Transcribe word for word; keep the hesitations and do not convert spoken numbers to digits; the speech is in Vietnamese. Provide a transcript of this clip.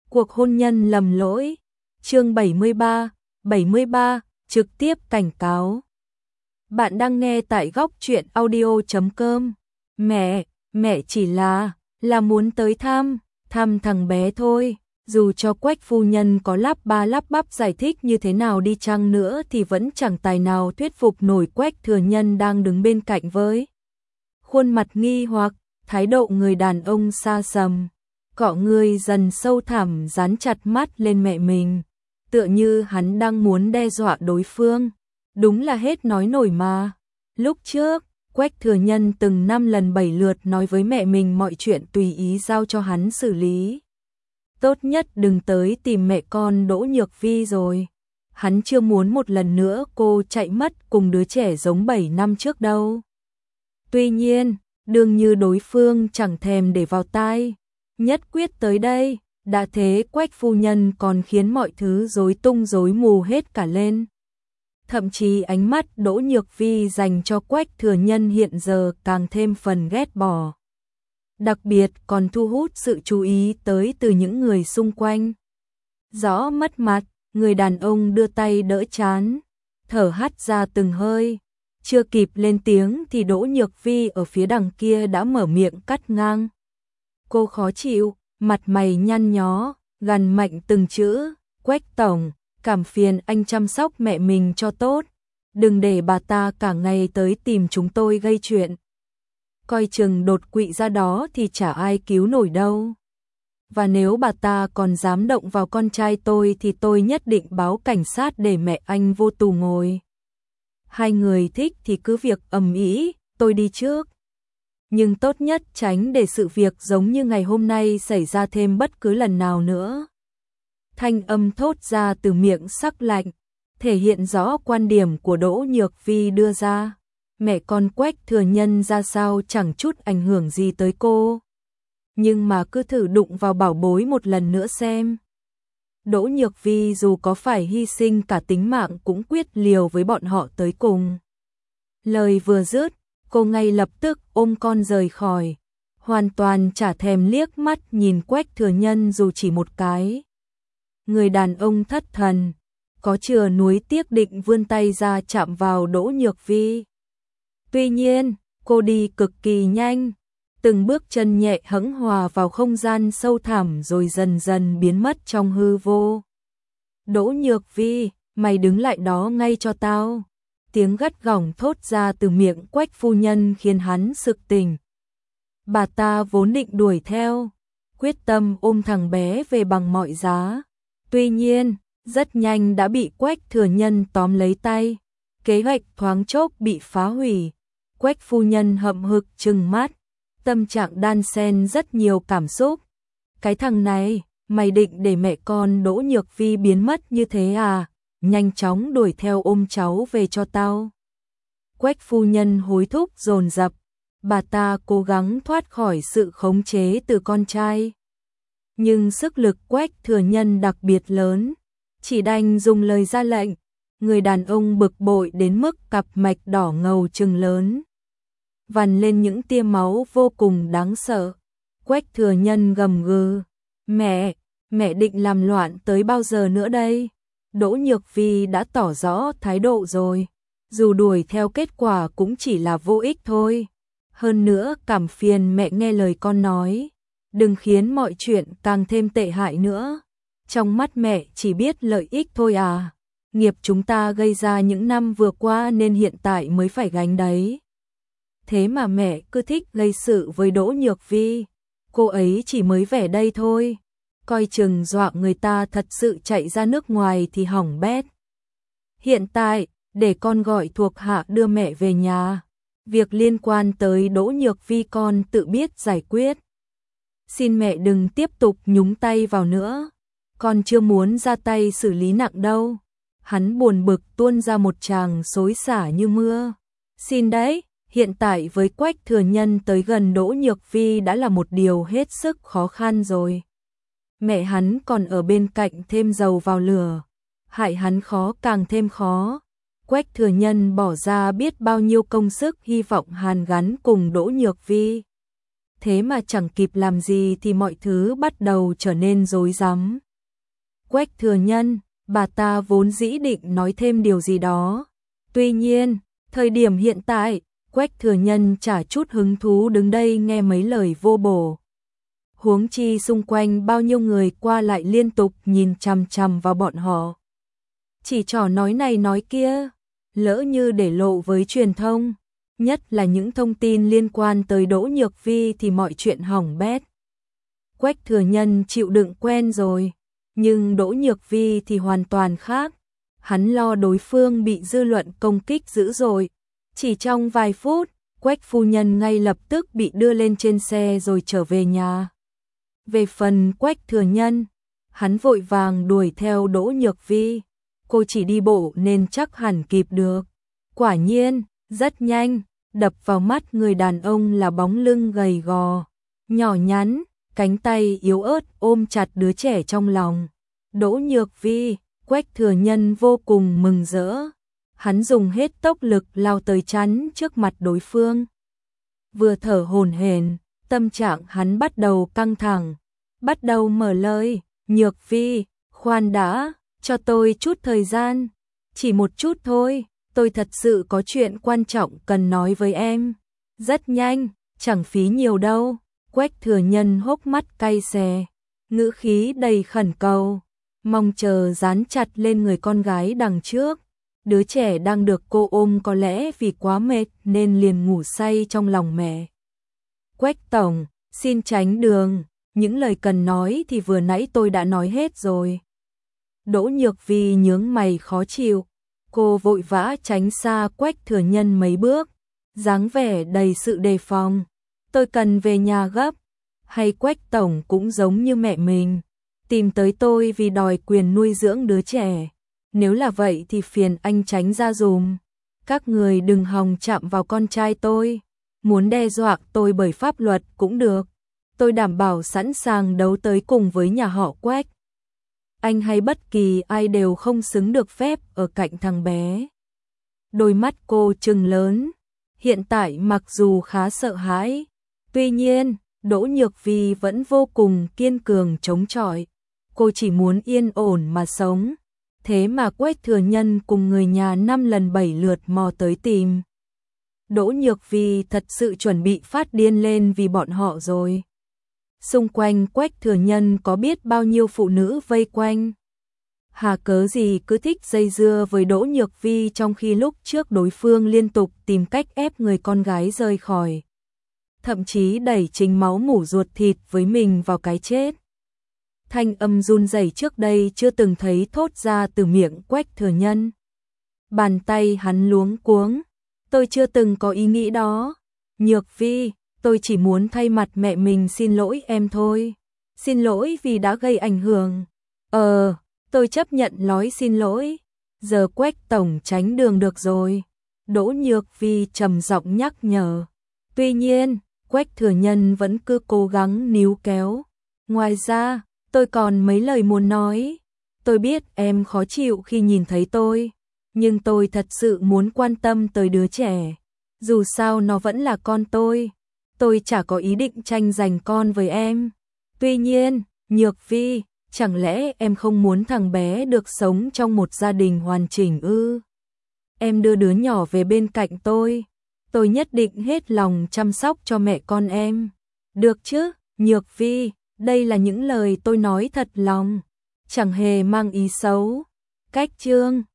Cuộc hôn nhân lầm lỗi. Chương bảy mươi ba, bảy mươi ba, trực tiếp cảnh cáo. Bạn đang nghe tại góc truyện audio chấm com. Mẹ, mẹ chỉ là, là muốn tới thăm, thăm thằng bé thôi. Dù cho Quách phu nhân có lắp ba lắp bắp giải thích như thế nào đi chăng nữa thì vẫn chẳng tài nào thuyết phục nổi Quách Thừa Nhân đang đứng bên cạnh với khuôn mặt nghi hoặc, thái độ người đàn ông xa sầm. Cọ người dần sâu thẳm dán chặt mắt lên mẹ mình, tựa như hắn đang muốn đe dọa đối phương. Đúng là hết nói nổi mà. Lúc trước, Quách Thừa Nhân từng năm lần bảy lượt nói với mẹ mình mọi chuyện tùy ý giao cho hắn xử lý. Tốt nhất đừng tới tìm mẹ con Đỗ Nhược Vi rồi. Hắn chưa muốn một lần nữa cô chạy mất cùng đứa trẻ giống bảy năm trước đâu. Tuy nhiên, đương như đối phương chẳng thèm để vào tai, nhất quyết tới đây, đã thế Quách phu nhân còn khiến mọi thứ rối tung rối mù hết cả lên. Thậm chí ánh mắt Đỗ Nhược Vi dành cho Quách Thừa Nhân hiện giờ càng thêm phần ghét bỏ. Đặc biệt còn thu hút sự chú ý tới từ những người xung quanh. Rõ mất mặt, người đàn ông đưa tay đỡ trán, thở hắt ra từng hơi. Chưa kịp lên tiếng thì Đỗ Nhược Vi ở phía đằng kia đã mở miệng cắt ngang. Cô khó chịu, mặt mày nhăn nhó, gằn mạnh từng chữ. Quách tổng, cảm phiền anh chăm sóc mẹ mình cho tốt. Đừng để bà ta cả ngày tới tìm chúng tôi gây chuyện. Coi chừng đột quỵ ra đó thì chả ai cứu nổi đâu. Và nếu bà ta còn dám động vào con trai tôi thì tôi nhất định báo cảnh sát để mẹ anh vô tù ngồi. Hai người thích thì cứ việc ầm ĩ, tôi đi trước. Nhưng tốt nhất tránh để sự việc giống như ngày hôm nay xảy ra thêm bất cứ lần nào nữa. Thanh âm thốt ra từ miệng sắc lạnh, thể hiện rõ quan điểm của Đỗ Nhược Vi đưa ra. Mẹ con Quách Thừa Nhân ra sao chẳng chút ảnh hưởng gì tới cô. Nhưng mà cứ thử đụng vào bảo bối một lần nữa xem. Đỗ Nhược Vi dù có phải hy sinh cả tính mạng cũng quyết liều với bọn họ tới cùng. Lời vừa dứt, cô ngay lập tức ôm con rời khỏi, hoàn toàn chả thèm liếc mắt nhìn Quách Thừa Nhân dù chỉ một cái. Người đàn ông thất thần, có chừa nuối tiếc định vươn tay ra chạm vào Đỗ Nhược Vi. Tuy nhiên, cô đi cực kỳ nhanh, từng bước chân nhẹ hững hòa vào không gian sâu thẳm rồi dần dần biến mất trong hư vô. Đỗ Nhược Vi, mày đứng lại đó ngay cho tao. Tiếng gắt gỏng thốt ra từ miệng Quách phu nhân khiến hắn sực tỉnh. Bà ta vốn định đuổi theo, quyết tâm ôm thằng bé về bằng mọi giá. Tuy nhiên, rất nhanh đã bị Quách Thừa Nhân tóm lấy tay. Kế hoạch thoáng chốc bị phá hủy. Quách phu nhân hậm hực trừng mắt, tâm trạng đan xen rất nhiều cảm xúc. Cái thằng này, mày định để mẹ con Đỗ Nhược Vi biến mất như thế à? Nhanh chóng đuổi theo ôm cháu về cho tao. Quách phu nhân hối thúc dồn dập, bà ta cố gắng thoát khỏi sự khống chế từ con trai. Nhưng sức lực Quách Thừa Nhân đặc biệt lớn, chỉ đành dùng lời ra lệnh. Người đàn ông bực bội đến mức cặp mạch đỏ ngầu trừng lớn, vằn lên những tia máu vô cùng đáng sợ. Quách Thừa Nhân gầm gừ, mẹ, mẹ định làm loạn tới bao giờ nữa đây? Đỗ Nhược Vi đã tỏ rõ thái độ rồi, dù đuổi theo kết quả cũng chỉ là vô ích thôi. Hơn nữa cảm phiền mẹ nghe lời con nói, đừng khiến mọi chuyện càng thêm tệ hại nữa. Trong mắt mẹ chỉ biết lợi ích thôi à. Nghiệp chúng ta gây ra những năm vừa qua nên hiện tại mới phải gánh đấy. Thế mà mẹ cứ thích gây sự với Đỗ Nhược Vi. Cô ấy chỉ mới vẻ đây thôi. Coi chừng dọa người ta thật sự chạy ra nước ngoài thì hỏng bét. Hiện tại, để con gọi thuộc hạ đưa mẹ về nhà. Việc liên quan tới Đỗ Nhược Vi con tự biết giải quyết. Xin mẹ đừng tiếp tục nhúng tay vào nữa. Con chưa muốn ra tay xử lý nặng đâu. Hắn buồn bực tuôn ra một tràng xối xả như mưa. Xin đấy, hiện tại với Quách Thừa Nhân tới gần Đỗ Nhược Vi đã là một điều hết sức khó khăn rồi. Mẹ hắn còn ở bên cạnh thêm dầu vào lửa, hại hắn khó càng thêm khó. Quách Thừa Nhân bỏ ra biết bao nhiêu công sức hy vọng hàn gắn cùng Đỗ Nhược Vi. thế mà chẳng kịp làm gì thì mọi thứ bắt đầu trở nên rối rắm. Quách Thừa Nhân, bà ta vốn dĩ định nói thêm điều gì đó. Tuy nhiên, thời điểm hiện tại, Quách Thừa Nhân chả chút hứng thú đứng đây nghe mấy lời vô bổ. Huống chi xung quanh bao nhiêu người qua lại liên tục nhìn chằm chằm vào bọn họ. Chỉ trò nói này nói kia, lỡ như để lộ với truyền thông, nhất là những thông tin liên quan tới Đỗ Nhược Vi thì mọi chuyện hỏng bét. Quách Thừa Nhân chịu đựng quen rồi, nhưng Đỗ Nhược Vi thì hoàn toàn khác. Hắn lo đối phương bị dư luận công kích dữ dội. Chỉ trong vài phút, Quách phu nhân ngay lập tức bị đưa lên trên xe rồi trở về nhà. Về phần Quách Thừa Nhân, hắn vội vàng đuổi theo Đỗ Nhược Vi. Cô chỉ đi bộ nên chắc hẳn kịp được. Quả nhiên, rất nhanh, đập vào mắt người đàn ông là bóng lưng gầy gò, nhỏ nhắn, cánh tay yếu ớt ôm chặt đứa trẻ trong lòng. Đỗ Nhược Vi, Quách Thừa Nhân vô cùng mừng rỡ. Hắn dùng hết tốc lực lao tới chắn trước mặt đối phương. Vừa thở hổn hển, tâm trạng hắn bắt đầu căng thẳng, bắt đầu mở lời, "Nhược Vi, khoan đã, cho tôi chút thời gian, chỉ một chút thôi, tôi thật sự có chuyện quan trọng cần nói với em." Rất nhanh, chẳng phí nhiều đâu. Quách Thừa Nhân hốc mắt cay xè, ngữ khí đầy khẩn cầu, mong chờ dán chặt lên người con gái đằng trước. Đứa trẻ đang được cô ôm có lẽ vì quá mệt nên liền ngủ say trong lòng mẹ. "Quách tổng, xin tránh đường, những lời cần nói thì vừa nãy tôi đã nói hết rồi." Đỗ Nhược Vi nhướng mày khó chịu, cô vội vã tránh xa Quách Thừa Nhân mấy bước, dáng vẻ đầy sự đề phòng. "Tôi cần về nhà gấp, hay Quách tổng cũng giống như mẹ mình, tìm tới tôi vì đòi quyền nuôi dưỡng đứa trẻ? Nếu là vậy thì phiền anh tránh ra dùm. Các người đừng hòng chạm vào con trai tôi, muốn đe dọa tôi bởi pháp luật cũng được. Tôi đảm bảo sẵn sàng đấu tới cùng với nhà họ Quách. Anh hay bất kỳ ai đều không xứng được phép ở cạnh thằng bé." Đôi mắt cô trừng lớn, hiện tại mặc dù khá sợ hãi, tuy nhiên, Đỗ Nhược Vi vẫn vô cùng kiên cường chống chọi. Cô chỉ muốn yên ổn mà sống. Thế mà Quách Thừa Nhân cùng người nhà năm lần bảy lượt mò tới tìm. Đỗ Nhược Vi thật sự chuẩn bị phát điên lên vì bọn họ rồi. Xung quanh Quách Thừa Nhân có biết bao nhiêu phụ nữ vây quanh. Hà cớ gì cứ thích dây dưa với Đỗ Nhược Vi trong khi lúc trước đối phương liên tục tìm cách ép người con gái rời khỏi. Thậm chí đẩy chính máu mủ ruột thịt với mình vào cái chết. Thanh âm run rẩy trước đây chưa từng thấy thốt ra từ miệng Quách Thừa Nhân. Bàn tay hắn luống cuống. "Tôi chưa từng có ý nghĩ đó. Nhược Vi, tôi chỉ muốn thay mặt mẹ mình xin lỗi em thôi. Xin lỗi vì đã gây ảnh hưởng." "Ờ, tôi chấp nhận nói xin lỗi. Giờ Quách tổng tránh đường được rồi." Đỗ Nhược Vi trầm giọng nhắc nhở. Tuy nhiên, Quách Thừa Nhân vẫn cứ cố gắng níu kéo. "Ngoài ra, tôi còn mấy lời muốn nói. Tôi biết em khó chịu khi nhìn thấy tôi, nhưng tôi thật sự muốn quan tâm tới đứa trẻ. Dù sao nó vẫn là con tôi. Tôi chả có ý định tranh giành con với em. Tuy nhiên, Nhược Vi, chẳng lẽ em không muốn thằng bé được sống trong một gia đình hoàn chỉnh ư? Em đưa đứa nhỏ về bên cạnh tôi. Tôi nhất định hết lòng chăm sóc cho mẹ con em. Được chứ, Nhược Vi, đây là những lời tôi nói thật lòng, chẳng hề mang ý xấu." Cách chương